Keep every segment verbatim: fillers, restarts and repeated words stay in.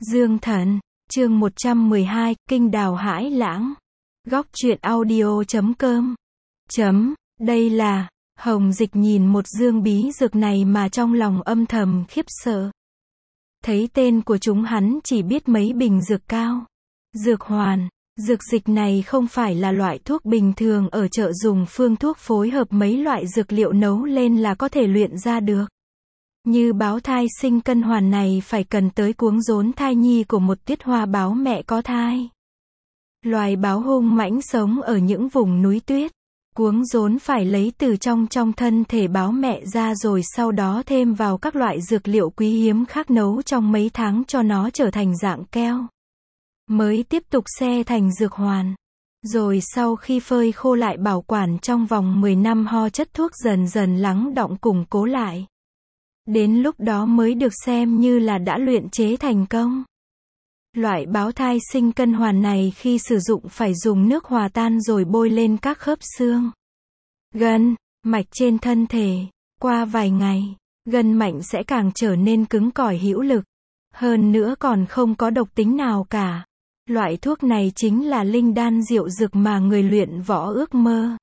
Dương Thần, chương một trăm mười hai, Kinh Đào Hải Lãng. Góc truyện audio chấm com. Chấm, đây là, Hồng Dịch nhìn một dương bí dược này mà trong lòng âm thầm khiếp sợ. Thấy tên của chúng hắn chỉ biết mấy bình dược cao. Dược hoàn, dược dịch này không phải là loại thuốc bình thường ở chợ dùng phương thuốc phối hợp mấy loại dược liệu nấu lên là có thể luyện ra được. Như báo thai sinh cân hoàn này phải cần tới cuống rốn thai nhi của một tiết hoa báo mẹ có thai. Loài báo hung mãnh sống ở những vùng núi tuyết. Cuống rốn phải lấy từ trong trong thân thể báo mẹ ra rồi sau đó thêm vào các loại dược liệu quý hiếm khác nấu trong mấy tháng cho nó trở thành dạng keo. Mới tiếp tục xe thành dược hoàn. Rồi sau khi phơi khô lại bảo quản trong vòng mười năm ho chất thuốc dần dần lắng đọng củng cố lại. Đến lúc đó mới được xem như là đã luyện chế thành công. Loại báo thai sinh cân hoàn này khi sử dụng phải dùng nước hòa tan rồi bôi lên các khớp xương, gân, mạch trên thân thể. Qua vài ngày, gân mạnh sẽ càng trở nên cứng cỏi hữu lực. Hơn nữa còn không có độc tính nào cả. Loại thuốc này chính là linh đan diệu dược mà người luyện võ ước mơ.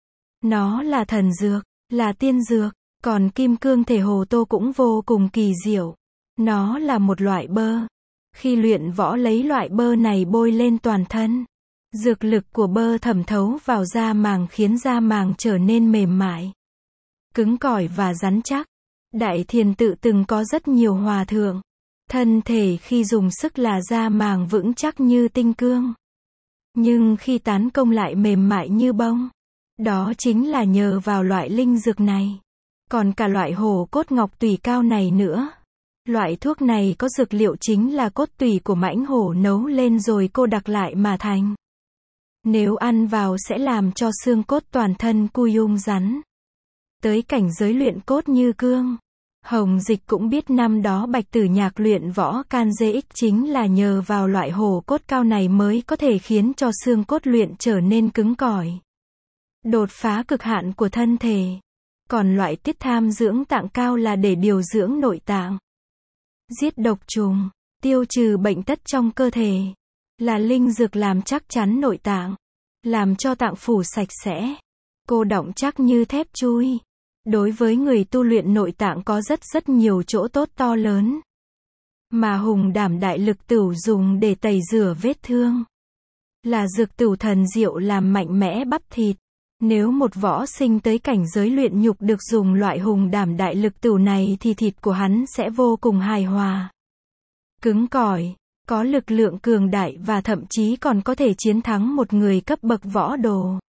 Nó là thần dược, là tiên dược. Còn kim cương thể hồ tô cũng vô cùng kỳ diệu. Nó là một loại bơ. Khi luyện võ lấy loại bơ này bôi lên toàn thân. Dược lực của bơ thẩm thấu vào da màng khiến da màng trở nên mềm mại, cứng cỏi và rắn chắc. Đại Thiền Tự từng có rất nhiều hòa thượng. Thân thể khi dùng sức là da màng vững chắc như tinh cương. Nhưng khi tán công lại mềm mại như bông. Đó chính là nhờ vào loại linh dược này. Còn cả loại hổ cốt ngọc tùy cao này nữa. Loại thuốc này có dược liệu chính là cốt tùy của mãnh hổ nấu lên rồi cô đặc lại mà thành. Nếu ăn vào sẽ làm cho xương cốt toàn thân cui ung rắn. Tới cảnh giới luyện cốt như cương. Hồng Dịch cũng biết năm đó Bạch Tử Nhạc luyện võ can dê ích chính là nhờ vào loại hổ cốt cao này mới có thể khiến cho xương cốt luyện trở nên cứng cỏi. Đột phá cực hạn của thân thể. Còn loại tiết tham dưỡng tạng cao là để điều dưỡng nội tạng, giết độc trùng, tiêu trừ bệnh tật trong cơ thể. Là linh dược làm chắc chắn nội tạng, làm cho tạng phủ sạch sẽ, cô đọng chắc như thép chui. Đối với người tu luyện nội tạng có rất rất nhiều chỗ tốt to lớn. Mà hùng đảm đại lực tửu dùng để tẩy rửa vết thương. Là dược tửu thần diệu làm mạnh mẽ bắp thịt. Nếu một võ sinh tới cảnh giới luyện nhục được dùng loại hùng đảm đại lực tửu này thì thịt của hắn sẽ vô cùng hài hòa, cứng cỏi, có lực lượng cường đại và thậm chí còn có thể chiến thắng một người cấp bậc võ đồ.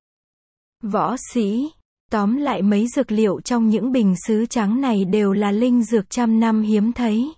Võ sĩ, tóm lại mấy dược liệu trong những bình sứ trắng này đều là linh dược trăm năm hiếm thấy.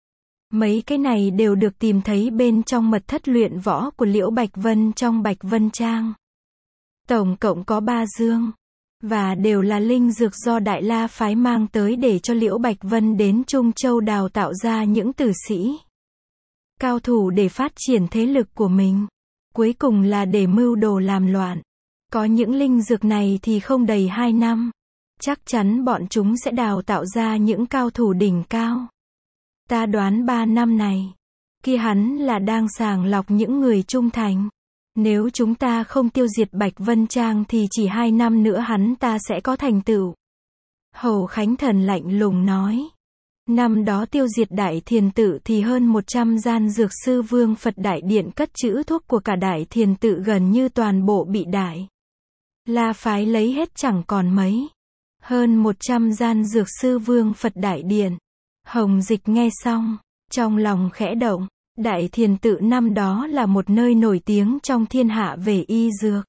Mấy cái này đều được tìm thấy bên trong mật thất luyện võ của Liễu Bạch Vân trong Bạch Vân Trang. Tổng cộng có ba dương, và đều là linh dược do Đại La phái mang tới để cho Liễu Bạch Vân đến Trung Châu đào tạo ra những tử sĩ, cao thủ để phát triển thế lực của mình. Cuối cùng là để mưu đồ làm loạn. Có những linh dược này thì không đầy hai năm, chắc chắn bọn chúng sẽ đào tạo ra những cao thủ đỉnh cao. Ta đoán ba năm này, kia hắn là đang sàng lọc những người trung thành. Nếu chúng ta không tiêu diệt Bạch Vân Trang thì chỉ hai năm nữa hắn ta sẽ có thành tựu. Hầu Khánh Thần lạnh lùng nói. Năm đó tiêu diệt Đại Thiền Tự thì hơn một trăm gian dược sư Vương Phật Đại Điện cất trữ thuốc của cả Đại Thiền Tự gần như toàn bộ bị Đại La phái lấy hết chẳng còn mấy. Hơn một trăm gian dược sư Vương Phật Đại Điện. Hồng Dịch nghe xong, trong lòng khẽ động. Đại Thiền Tự năm đó là một nơi nổi tiếng trong thiên hạ về y dược.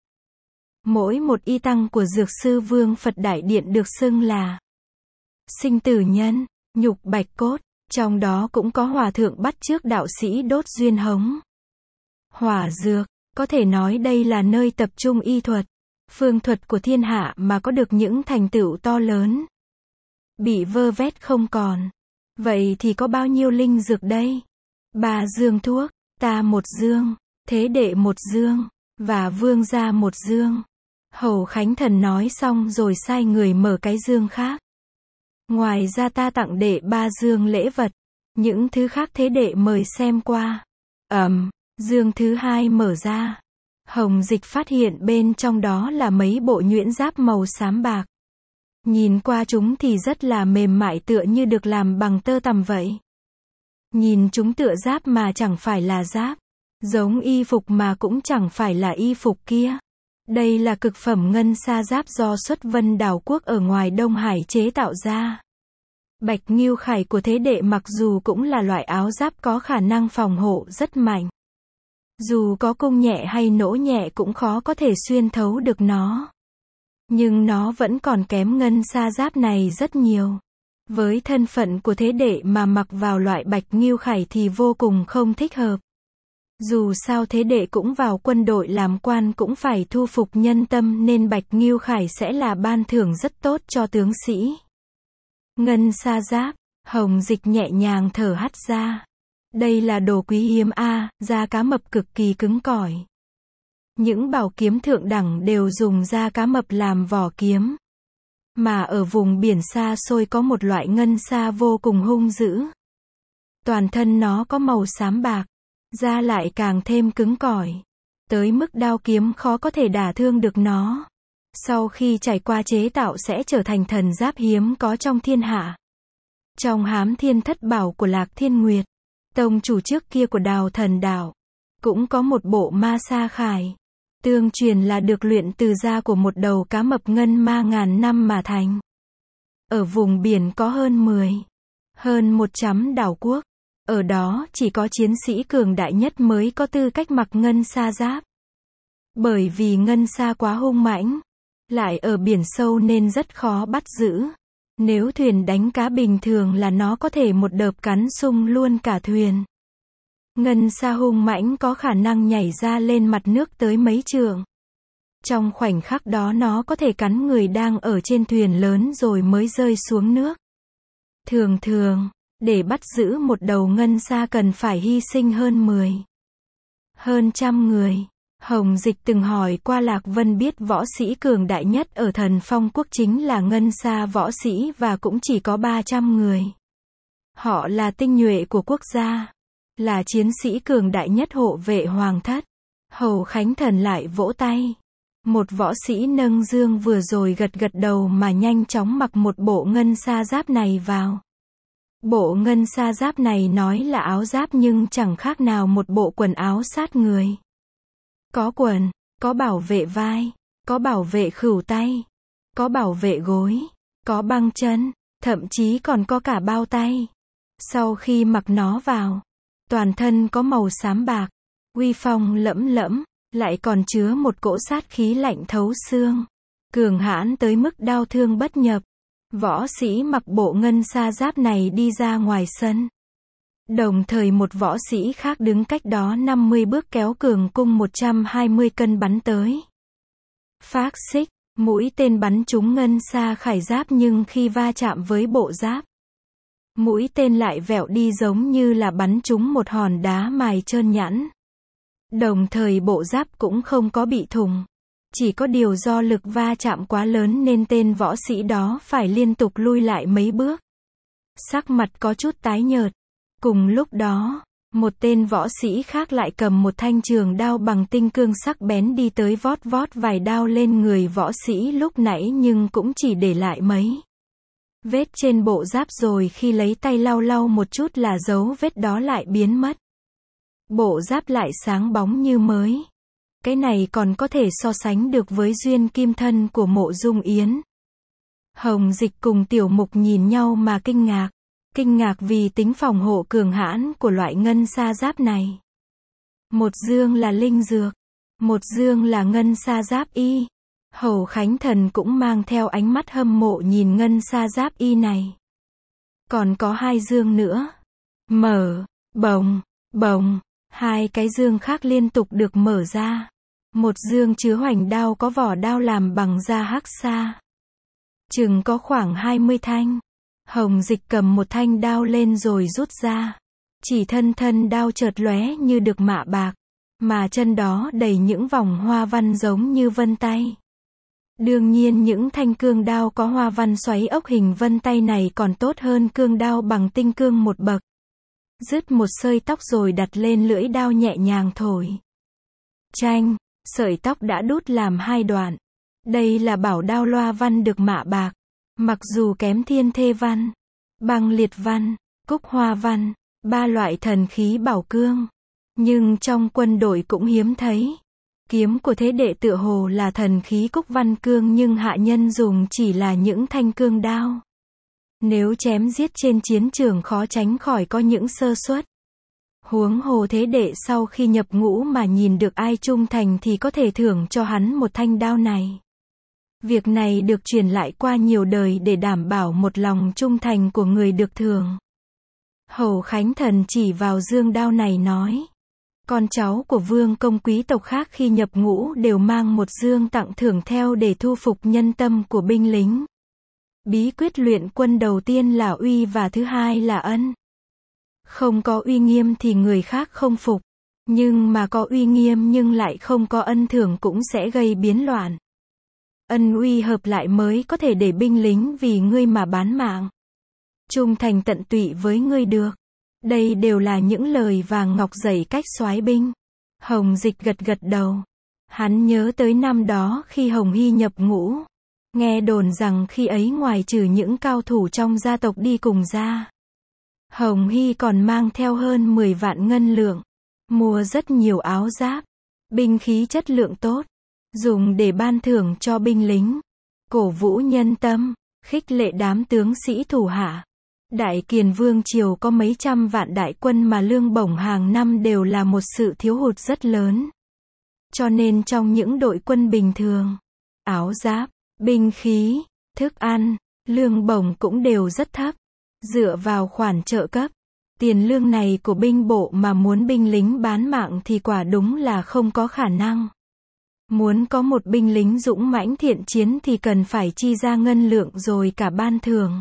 Mỗi một y tăng của dược sư Vương Phật Đại Điện được xưng là sinh tử nhân, nhục bạch cốt. Trong đó cũng có hòa thượng bắt chước đạo sĩ Đốt Duyên Hống. Hỏa dược, có thể nói đây là nơi tập trung y thuật, phương thuật của thiên hạ mà có được những thành tựu to lớn. Bị vơ vét không còn. Vậy thì có bao nhiêu linh dược đây? Ba dương thuốc, ta một dương, thế đệ một dương, và vương gia một dương. Hầu Khánh Thần nói xong rồi sai người mở cái dương khác. Ngoài ra ta tặng đệ ba dương lễ vật. Những thứ khác thế đệ mời xem qua. Ầm, dương thứ hai mở ra. Hồng Dịch phát hiện bên trong đó là mấy bộ nhuyễn giáp màu xám bạc. Nhìn qua chúng thì rất là mềm mại tựa như được làm bằng tơ tằm vậy. Nhìn chúng tựa giáp mà chẳng phải là giáp. Giống y phục mà cũng chẳng phải là y phục kia. Đây là cực phẩm ngân sa giáp do xuất Vân Đảo Quốc ở ngoài Đông Hải chế tạo ra. Bạch Ngưu Khải của thế đệ mặc dù cũng là loại áo giáp có khả năng phòng hộ rất mạnh. Dù có cung nhẹ hay nỗ nhẹ cũng khó có thể xuyên thấu được nó. Nhưng nó vẫn còn kém ngân sa giáp này rất nhiều. Với thân phận của thế đệ mà mặc vào loại Bạch Ngưu Khải thì vô cùng không thích hợp. Dù sao thế đệ cũng vào quân đội làm quan cũng phải thu phục nhân tâm nên Bạch Ngưu Khải sẽ là ban thưởng rất tốt cho tướng sĩ. Ngân sa giáp, Hồng Dịch nhẹ nhàng thở hắt ra. Đây là đồ quý hiếm a, da cá mập cực kỳ cứng cỏi. Những bảo kiếm thượng đẳng đều dùng da cá mập làm vỏ kiếm. Mà ở vùng biển xa xôi có một loại ngân sa vô cùng hung dữ. Toàn thân nó có màu xám bạc, da lại càng thêm cứng cỏi. Tới mức đao kiếm khó có thể đả thương được nó. Sau khi trải qua chế tạo sẽ trở thành thần giáp hiếm có trong thiên hạ. Trong Hám Thiên Thất Bảo của Lạc Thiên Nguyệt, tông chủ trước kia của Đào Thần Đảo, cũng có một bộ ma sa khải. Tương truyền là được luyện từ da của một đầu cá mập ngân ma ngàn năm mà thành. Ở vùng biển có hơn mười, hơn một trăm đảo quốc. Ở đó chỉ có chiến sĩ cường đại nhất mới có tư cách mặc ngân sa giáp. Bởi vì ngân sa quá hung mãnh, lại ở biển sâu nên rất khó bắt giữ. Nếu thuyền đánh cá bình thường là nó có thể một đợp cắn sung luôn cả thuyền. Ngân sa hung mãnh có khả năng nhảy ra lên mặt nước tới mấy trượng. Trong khoảnh khắc đó nó có thể cắn người đang ở trên thuyền lớn rồi mới rơi xuống nước. Thường thường, để bắt giữ một đầu ngân sa cần phải hy sinh hơn mười, hơn trăm người. Hồng Dịch từng hỏi qua Lạc Vân biết võ sĩ cường đại nhất ở Thần Phong Quốc chính là ngân sa võ sĩ và cũng chỉ có ba trăm người. Họ là tinh nhuệ của quốc gia, là chiến sĩ cường đại nhất hộ vệ hoàng thất. Hầu Khánh Thần lại vỗ tay. Một võ sĩ nâng dương vừa rồi gật gật đầu mà nhanh chóng mặc một bộ ngân sa giáp này vào. Bộ ngân sa giáp này nói là áo giáp nhưng chẳng khác nào một bộ quần áo sát người. Có quần, có bảo vệ vai, có bảo vệ khuỷu tay, có bảo vệ gối, có băng chân, thậm chí còn có cả bao tay. Sau khi mặc nó vào, toàn thân có màu xám bạc, uy phong lẫm lẫm, lại còn chứa một cỗ sát khí lạnh thấu xương, cường hãn tới mức đau thương bất nhập. Võ sĩ mặc bộ ngân sa giáp này đi ra ngoài sân. Đồng thời một võ sĩ khác đứng cách đó năm mươi bước kéo cường cung một trăm hai mươi cân bắn tới. Phác xích, mũi tên bắn trúng ngân sa khải giáp nhưng khi va chạm với bộ giáp, mũi tên lại vẹo đi giống như là bắn trúng một hòn đá mài trơn nhẵn. Đồng thời bộ giáp cũng không có bị thủng. Chỉ có điều do lực va chạm quá lớn nên tên võ sĩ đó phải liên tục lui lại mấy bước. Sắc mặt có chút tái nhợt. Cùng lúc đó, một tên võ sĩ khác lại cầm một thanh trường đao bằng tinh cương sắc bén đi tới vót vót vài đao lên người võ sĩ lúc nãy nhưng cũng chỉ để lại mấy vết trên bộ giáp rồi khi lấy tay lau lau một chút là dấu vết đó lại biến mất. Bộ giáp lại sáng bóng như mới. Cái này còn có thể so sánh được với duyên kim thân của Mộ Dung Yến. Hồng Dịch cùng Tiểu Mục nhìn nhau mà kinh ngạc. Kinh ngạc vì tính phòng hộ cường hãn của loại ngân sa giáp này. Một dương là linh dược, một dương là ngân sa giáp y. Hầu Khánh Thần cũng mang theo ánh mắt hâm mộ nhìn ngân sa giáp y này. Còn có hai dương nữa. Mở, bồng, bồng. Hai cái dương khác liên tục được mở ra. Một dương chứa hoành đao có vỏ đao làm bằng da hắc sa. Chừng có khoảng hai mươi thanh. Hồng Dịch cầm một thanh đao lên rồi rút ra. Chỉ thân thân đao chợt lóe như được mạ bạc. Mà chân đó đầy những vòng hoa văn giống như vân tay. Đương nhiên những thanh cương đao có hoa văn xoáy ốc hình vân tay này còn tốt hơn cương đao bằng tinh cương một bậc. dứt một sợi tóc rồi đặt lên lưỡi đao nhẹ nhàng thổi. Chanh, sợi tóc đã đút làm hai đoạn. Đây là bảo đao loa văn được mạ bạc. Mặc dù kém thiên thê văn, băng liệt văn, cúc hoa văn, ba loại thần khí bảo cương, nhưng trong quân đội cũng hiếm thấy. Kiếm của thế đệ tựa hồ là thần khí cúc văn cương nhưng hạ nhân dùng chỉ là những thanh cương đao. Nếu chém giết trên chiến trường khó tránh khỏi có những sơ suất. Huống hồ thế đệ sau khi nhập ngũ mà nhìn được ai trung thành thì có thể thưởng cho hắn một thanh đao này. Việc này được truyền lại qua nhiều đời để đảm bảo một lòng trung thành của người được thưởng. Hầu Khánh Thần chỉ vào dương đao này nói. Con cháu của vương công quý tộc khác khi nhập ngũ đều mang một dương tặng thưởng theo để thu phục nhân tâm của binh lính. Bí quyết luyện quân đầu tiên là uy và thứ hai là ân. Không có uy nghiêm thì người khác không phục. Nhưng mà có uy nghiêm nhưng lại không có ân thưởng cũng sẽ gây biến loạn. Ân uy hợp lại mới có thể để binh lính vì ngươi mà bán mạng. Trung thành tận tụy với ngươi được. Đây đều là những lời vàng ngọc dạy cách soái binh. Hồng Dịch gật gật đầu. Hắn nhớ tới năm đó khi Hồng Hy nhập ngũ. Nghe đồn rằng khi ấy ngoài trừ những cao thủ trong gia tộc đi cùng ra, Hồng Hy còn mang theo hơn mười vạn ngân lượng. Mua rất nhiều áo giáp, binh khí chất lượng tốt. Dùng để ban thưởng cho binh lính. Cổ vũ nhân tâm, khích lệ đám tướng sĩ thủ hạ. Đại Kiền Vương Triều có mấy trăm vạn đại quân mà lương bổng hàng năm đều là một sự thiếu hụt rất lớn. Cho nên trong những đội quân bình thường, áo giáp, binh khí, thức ăn, lương bổng cũng đều rất thấp. Dựa vào khoản trợ cấp, tiền lương này của binh bộ mà muốn binh lính bán mạng thì quả đúng là không có khả năng. Muốn có một binh lính dũng mãnh thiện chiến thì cần phải chi ra ngân lượng rồi cả ban thưởng.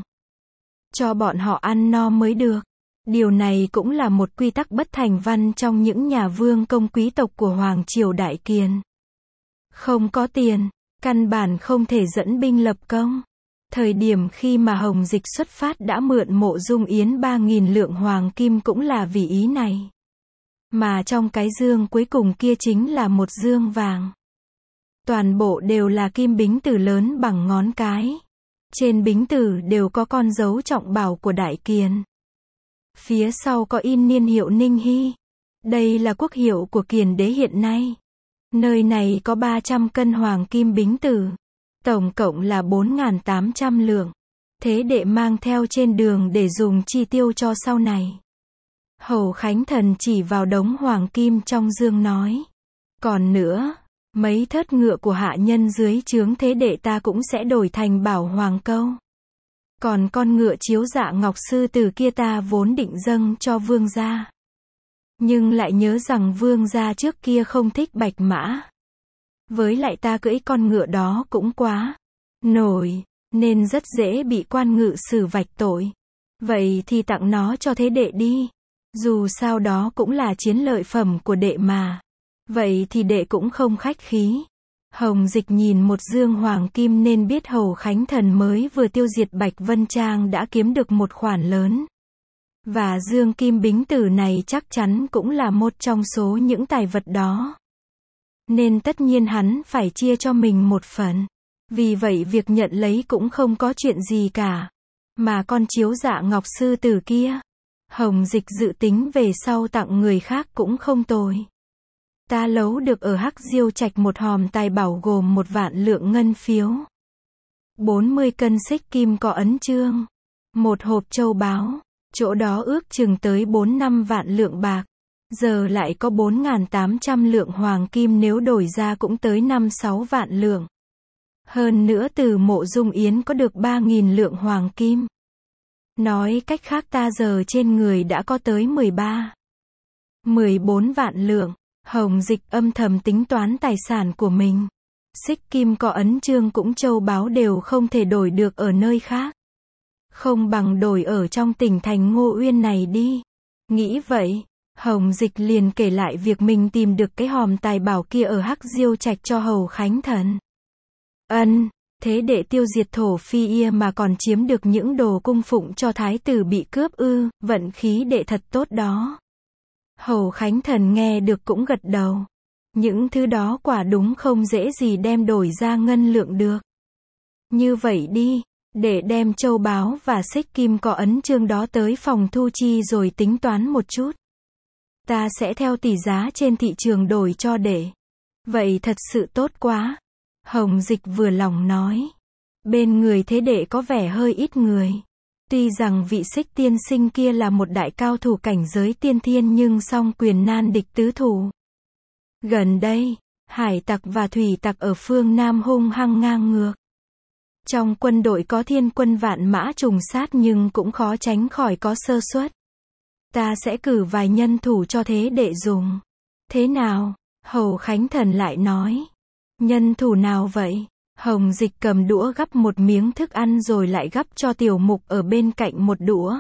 Cho bọn họ ăn no mới được. Điều này cũng là một quy tắc bất thành văn trong những nhà vương công quý tộc của Hoàng Triều Đại Kiền. Không có tiền, căn bản không thể dẫn binh lập công. Thời điểm khi mà Hồng Dịch xuất phát đã mượn Mộ Dung Yến ba nghìn lượng hoàng kim cũng là vì ý này. Mà trong cái dương cuối cùng kia chính là một dương vàng. Toàn bộ đều là kim bính tử lớn bằng ngón cái. Trên bính tử đều có con dấu trọng bảo của Đại Kiền. Phía sau có in niên hiệu Ninh Hy. Đây là quốc hiệu của Kiền đế hiện nay. Nơi này có ba trăm cân hoàng kim bính tử. Tổng cộng là bốn nghìn tám trăm lượng. Thế đệ mang theo trên đường để dùng chi tiêu cho sau này. Hầu Khánh Thần chỉ vào đống hoàng kim trong dương nói. Còn nữa, mấy thớt ngựa của hạ nhân dưới trướng thế đệ ta cũng sẽ đổi thành bảo hoàng câu. Còn con ngựa chiếu dạ ngọc sư tử kia ta vốn định dâng cho vương gia. Nhưng lại nhớ rằng vương gia trước kia không thích bạch mã. Với lại ta cưỡi con ngựa đó cũng quá nổi, nên rất dễ bị quan ngự xử vạch tội. Vậy thì tặng nó cho thế đệ đi. Dù sao đó cũng là chiến lợi phẩm của đệ mà. Vậy thì đệ cũng không khách khí. Hồng Dịch nhìn một dương hoàng kim nên biết Hầu Khánh Thần mới vừa tiêu diệt Bạch Vân Trang đã kiếm được một khoản lớn. Và dương kim bính tử này chắc chắn cũng là một trong số những tài vật đó. Nên tất nhiên hắn phải chia cho mình một phần. Vì vậy việc nhận lấy cũng không có chuyện gì cả. Mà con chiếu dạ ngọc sư tử kia, Hồng Dịch dự tính về sau tặng người khác cũng không tồi. Ta lấu được ở Hắc Diêu Trạch một hòm tài bảo gồm một vạn lượng ngân phiếu, bốn mươi cân xích kim có ấn chương, một hộp châu báu, chỗ đó ước chừng tới bốn năm vạn lượng bạc. Giờ lại có bốn nghìn tám trăm lượng hoàng kim, nếu đổi ra cũng tới năm sáu vạn lượng. Hơn nữa từ Mộ Dung Yến có được ba nghìn lượng hoàng kim. Nói cách khác ta giờ trên người đã có tới mười ba, mười bốn vạn lượng. Hồng Dịch âm thầm tính toán tài sản của mình. Xích kim có ấn chương cũng châu báu đều không thể đổi được ở nơi khác. Không bằng đổi ở trong tỉnh thành Ngô Uyên này đi. Nghĩ vậy, Hồng Dịch liền kể lại việc mình tìm được cái hòm tài bảo kia ở Hắc Diêu Trạch cho Hầu Khánh Thần. Ân, Thế đệ tiêu diệt thổ phi ia mà còn chiếm được những đồ cung phụng cho thái tử bị cướp ư, vận khí đệ thật tốt đó. Hầu Khánh Thần nghe được cũng gật đầu. Những thứ đó quả đúng không dễ gì đem đổi ra ngân lượng được. Như vậy đi, để đem châu báu và xích kim có ấn chương đó tới phòng thu chi rồi tính toán một chút. Ta sẽ theo tỷ giá trên thị trường đổi cho đệ. Vậy thật sự tốt quá. Hồng Dịch vừa lòng nói. Bên người thế đệ có vẻ hơi ít người. Tuy rằng vị Xích tiên sinh kia là một đại cao thủ cảnh giới tiên thiên nhưng song quyền nan địch tứ thủ. Gần đây, hải tặc và thủy tặc ở phương Nam hung hăng ngang ngược. Trong quân đội có thiên quân vạn mã trùng sát nhưng cũng khó tránh khỏi có sơ suất. Ta sẽ cử vài nhân thủ cho thế đệ dùng. Thế nào? Hầu Khánh Thần lại nói. Nhân thủ nào vậy? Hồng Dịch cầm đũa gắp một miếng thức ăn rồi lại gắp cho Tiểu Mục ở bên cạnh một đũa.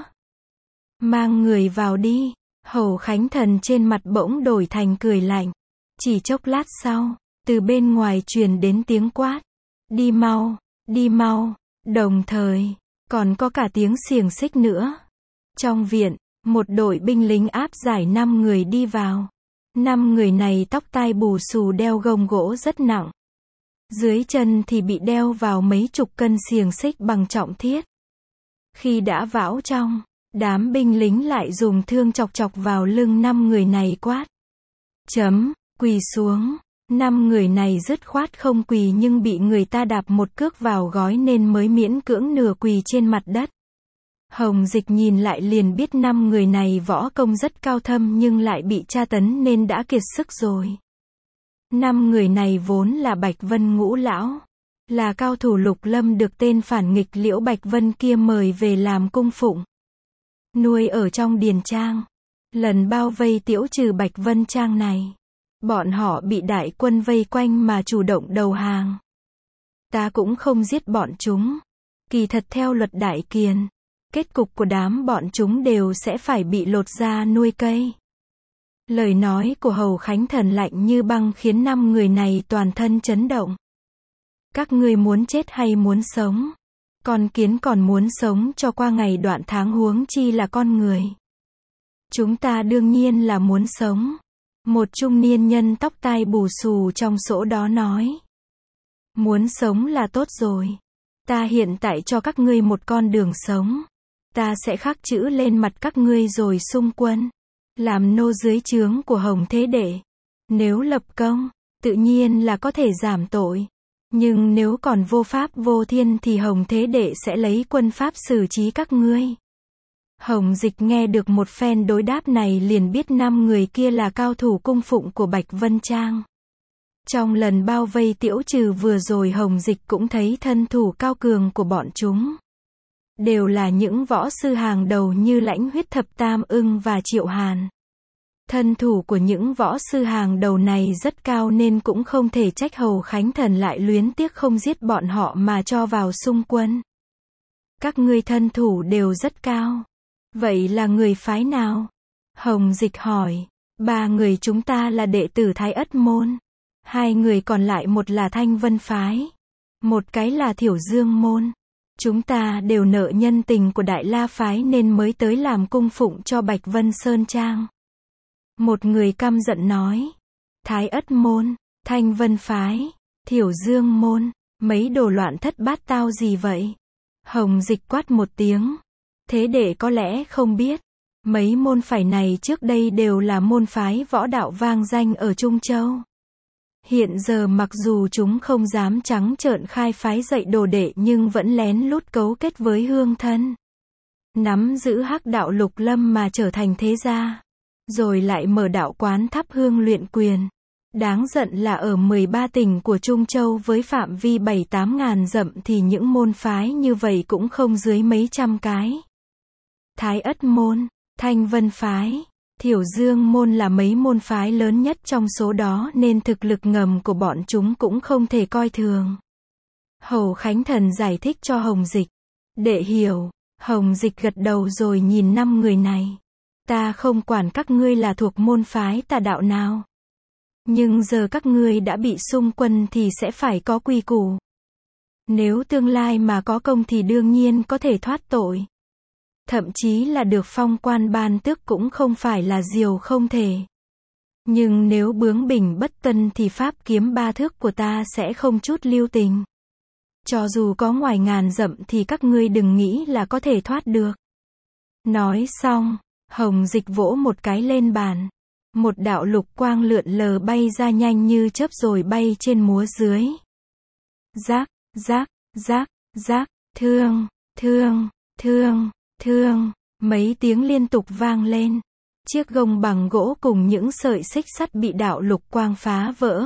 Mang người vào đi. Hầu Khánh Thần trên mặt bỗng đổi thành cười lạnh. Chỉ chốc lát sau, từ bên ngoài truyền đến tiếng quát. Đi mau, đi mau. Đồng thời, còn có cả tiếng xiềng xích nữa. Trong viện, một đội binh lính áp giải năm người đi vào. Năm người này tóc tai bù xù đeo gông gỗ rất nặng. Dưới chân thì bị đeo vào mấy chục cân xiềng xích bằng trọng thiết. Khi đã vão trong, đám binh lính lại dùng thương chọc chọc vào lưng năm người này quát. Chấm, quỳ xuống. Năm người này dứt khoát không quỳ nhưng bị người ta đạp một cước vào gói nên mới miễn cưỡng nửa quỳ trên mặt đất. Hồng Dịch nhìn lại liền biết năm người này võ công rất cao thâm nhưng lại bị tra tấn nên đã kiệt sức rồi. Năm người này vốn là Bạch Vân ngũ lão, là cao thủ Lục Lâm được tên phản nghịch Liễu Bạch Vân kia mời về làm cung phụng, nuôi ở trong điền trang. Lần bao vây tiễu trừ Bạch Vân trang này, bọn họ bị đại quân vây quanh mà chủ động đầu hàng. Ta cũng không giết bọn chúng. Kỳ thật theo luật đại kiền, kết cục của đám bọn chúng đều sẽ phải bị lột da nuôi cây. Lời nói của Hầu Khánh Thần lạnh như băng khiến năm người này toàn thân chấn động. Các ngươi muốn chết hay muốn sống? Con kiến còn muốn sống cho qua ngày đoạn tháng huống chi là con người. Chúng ta đương nhiên là muốn sống. Một trung niên nhân tóc tai bù xù trong sổ đó nói. Muốn sống là tốt rồi. Ta hiện tại cho các ngươi một con đường sống. Ta sẽ khắc chữ lên mặt các ngươi rồi xung quân. Làm nô dưới trướng của Hồng Thế Đệ. Nếu lập công, tự nhiên là có thể giảm tội. Nhưng nếu còn vô pháp vô thiên thì Hồng Thế Đệ sẽ lấy quân pháp xử trí các ngươi. Hồng Dịch nghe được một phen đối đáp này liền biết năm người kia là cao thủ cung phụng của Bạch Vân Trang. Trong lần bao vây tiễu trừ vừa rồi Hồng Dịch cũng thấy thân thủ cao cường của bọn chúng. Đều là những võ sư hàng đầu như Lãnh Huyết Thập Tam Ưng và Triệu Hàn. Thân thủ của những võ sư hàng đầu này rất cao nên cũng không thể trách Hầu Khánh Thần lại luyến tiếc không giết bọn họ mà cho vào xung quân. Các ngươi thân thủ đều rất cao. Vậy là người phái nào? Hồng Dịch hỏi. Ba người chúng ta là đệ tử Thái Ất Môn. Hai người còn lại một là Thanh Vân Phái. Một cái là Thiểu Dương Môn. Chúng ta đều nợ nhân tình của Đại La Phái nên mới tới làm cung phụng cho Bạch Vân Sơn Trang. Một người căm giận nói. Thái Ất Môn, Thanh Vân Phái, Thiểu Dương Môn, mấy đồ loạn thất bát tao gì vậy? Hồng Dịch quát một tiếng. Thế đệ có lẽ không biết. Mấy môn phái này trước đây đều là môn phái võ đạo vang danh ở Trung Châu. Hiện giờ mặc dù chúng không dám trắng trợn khai phái dạy đồ đệ nhưng vẫn lén lút cấu kết với hương thân. Nắm giữ hắc đạo Lục Lâm mà trở thành thế gia. Rồi lại mở đạo quán thắp hương luyện quyền. Đáng giận là ở mười ba tỉnh của Trung Châu với phạm vi bảy tám ngàn dặm thì những môn phái như vậy cũng không dưới mấy trăm cái. Thái Ất Môn, Thanh Vân Phái, Thiểu Dương Môn là mấy môn phái lớn nhất trong số đó nên thực lực ngầm của bọn chúng cũng không thể coi thường. Hầu Khánh Thần giải thích cho Hồng Dịch. Đệ hiểu. Hồng Dịch gật đầu rồi nhìn năm người này. Ta không quản các ngươi là thuộc môn phái tà đạo nào. Nhưng giờ các ngươi đã bị xung quân thì sẽ phải có quy củ. Nếu tương lai mà có công thì đương nhiên có thể thoát tội. Thậm chí là được phong quan ban tước cũng không phải là điều không thể. Nhưng nếu bướng bỉnh bất tân thì pháp kiếm ba thước của ta sẽ không chút lưu tình. Cho dù có ngoài ngàn dặm thì các ngươi đừng nghĩ là có thể thoát được. Nói xong, Hồng Dịch vỗ một cái lên bàn. Một đạo lục quang lượn lờ bay ra nhanh như chớp rồi bay trên múa dưới. Rác, rác, rác, rác, thương, thương, thương, thương, mấy tiếng liên tục vang lên. Chiếc gông bằng gỗ cùng những sợi xích sắt bị đạo lục quang phá vỡ.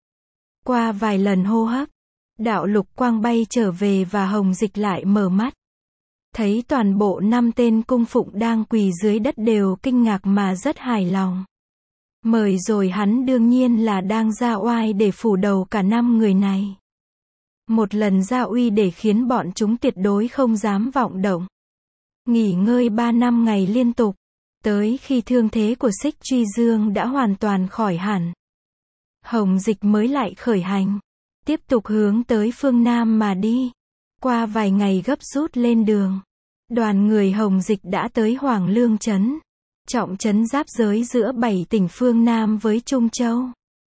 Qua vài lần hô hấp, đạo lục quang bay trở về và Hồng Dịch lại mở mắt. Thấy toàn bộ năm tên cung phụng đang quỳ dưới đất đều kinh ngạc mà rất hài lòng. Mời rồi hắn đương nhiên là đang ra oai để phủ đầu cả năm người này. Một lần ra uy để khiến bọn chúng tuyệt đối không dám vọng động. Nghỉ ngơi ba năm ngày liên tục, tới khi thương thế của Xích Truy Dương đã hoàn toàn khỏi hẳn. Hồng Dịch mới lại khởi hành, tiếp tục hướng tới phương Nam mà đi. Qua vài ngày gấp rút lên đường, đoàn người Hồng Dịch đã tới Hoàng Lương Trấn, trọng trấn giáp giới giữa bảy tỉnh phương Nam với Trung Châu.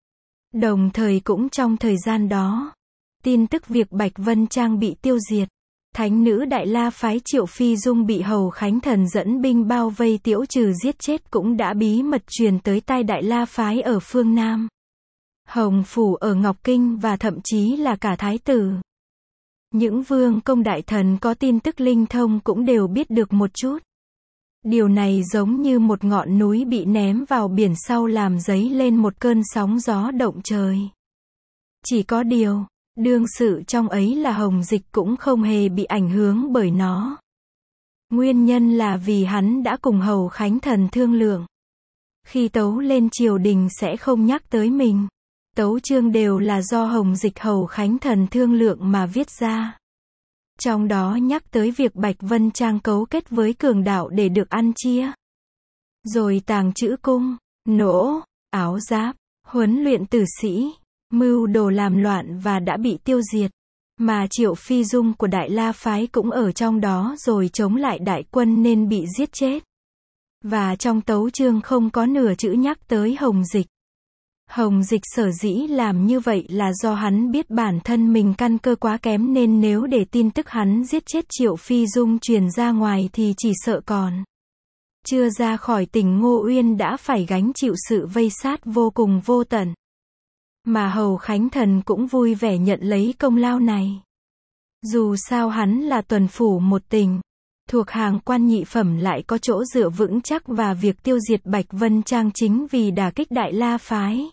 Đồng thời cũng trong thời gian đó, tin tức việc Bạch Vân Trang bị tiêu diệt, thánh nữ Đại La phái Triệu Phi Dung bị Hầu Khánh Thần dẫn binh bao vây tiễu trừ giết chết cũng đã bí mật truyền tới tai Đại La phái ở phương Nam, Hồng Phủ ở Ngọc Kinh và thậm chí là cả Thái tử. Những vương công đại thần có tin tức linh thông cũng đều biết được một chút. Điều này giống như một ngọn núi bị ném vào biển sau làm dấy lên một cơn sóng gió động trời. Chỉ có điều, đương sự trong ấy là Hồng Dịch cũng không hề bị ảnh hưởng bởi nó. Nguyên nhân là vì hắn đã cùng Hầu Khánh Thần thương lượng. Khi tấu lên triều đình sẽ không nhắc tới mình. Tấu chương đều là do Hồng Dịch Hầu Khánh Thần thương lượng mà viết ra. Trong đó nhắc tới việc Bạch Vân Trang cấu kết với cường đạo để được ăn chia. Rồi tàng trữ cung, nỗ, áo giáp, huấn luyện tử sĩ, mưu đồ làm loạn và đã bị tiêu diệt. Mà Triệu Phi Dung của Đại La phái cũng ở trong đó rồi chống lại đại quân nên bị giết chết. Và trong tấu chương không có nửa chữ nhắc tới Hồng Dịch. Hồng Dịch sở dĩ làm như vậy là do hắn biết bản thân mình căn cơ quá kém nên nếu để tin tức hắn giết chết Triệu Phi Dung truyền ra ngoài thì chỉ sợ còn chưa ra khỏi tỉnh Ngô Uyên đã phải gánh chịu sự vây sát vô cùng vô tận. Mà Hầu Khánh Thần cũng vui vẻ nhận lấy công lao này. Dù sao hắn là tuần phủ một tỉnh, thuộc hàng quan nhị phẩm lại có chỗ dựa vững chắc và việc tiêu diệt Bạch Vân Trang chính vì đả kích Đại La phái.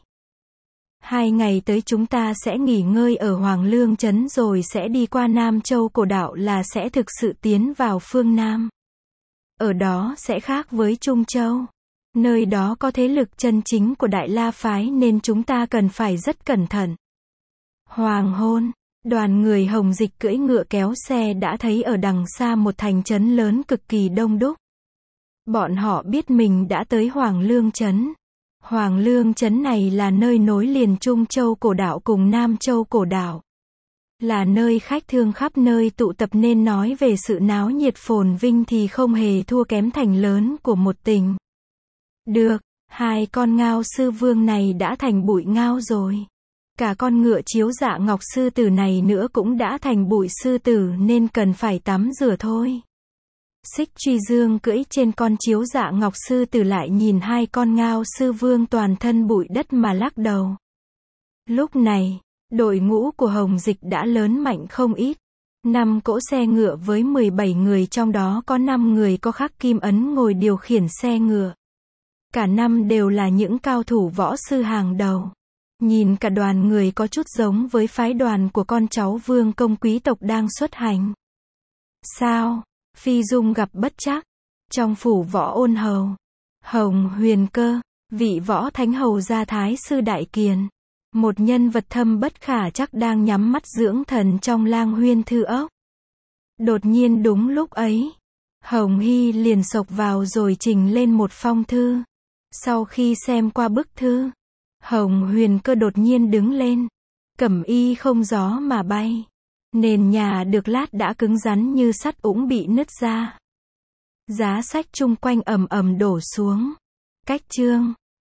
Hai ngày tới chúng ta sẽ nghỉ ngơi ở Hoàng Lương Trấn rồi sẽ đi qua Nam Châu Cổ Đạo là sẽ thực sự tiến vào phương Nam. Ở đó sẽ khác với Trung Châu. Nơi đó có thế lực chân chính của Đại La phái nên chúng ta cần phải rất cẩn thận. Hoàng hôn, đoàn người Hồng Dịch cưỡi ngựa kéo xe đã thấy ở đằng xa một thành trấn lớn cực kỳ đông đúc. Bọn họ biết mình đã tới Hoàng Lương Trấn. Hoàng Lương Trấn này là nơi nối liền Trung Châu Cổ Đạo cùng Nam Châu Cổ Đạo. Là nơi khách thương khắp nơi tụ tập nên nói về sự náo nhiệt phồn vinh thì không hề thua kém thành lớn của một tỉnh. Được, hai con ngao sư vương này đã thành bụi ngao rồi. Cả con ngựa chiếu dạ ngọc sư tử này nữa cũng đã thành bụi sư tử nên cần phải tắm rửa thôi. Xích Truy Dương cưỡi trên con chiếu dạ ngọc sư tử lại nhìn hai con ngao sư vương toàn thân bụi đất mà lắc đầu. Lúc này, đội ngũ của Hồng Dịch đã lớn mạnh không ít. Năm cỗ xe ngựa với mười bảy người trong đó có năm người có khắc kim ấn ngồi điều khiển xe ngựa. Cả năm đều là những cao thủ võ sư hàng đầu. Nhìn cả đoàn người có chút giống với phái đoàn của con cháu vương công quý tộc đang xuất hành. Sao? Phi Dung gặp bất trắc. Trong phủ võ ôn hầu, Hồng Huyền Cơ, vị võ thánh hầu gia thái sư Đại Kiền. Một nhân vật thâm bất khả trắc đang nhắm mắt dưỡng thần trong Lang Huyên thư ốc. Đột nhiên đúng lúc ấy, Hồng Hy liền xộc vào rồi trình lên một phong thư. Sau khi xem qua bức thư, Hồng Huyền Cơ đột nhiên đứng lên. Cẩm y không gió mà bay. Nền nhà được lát đã cứng rắn như sắt ũng bị nứt ra. Giá sách chung quanh ầm ầm đổ xuống. Cách chương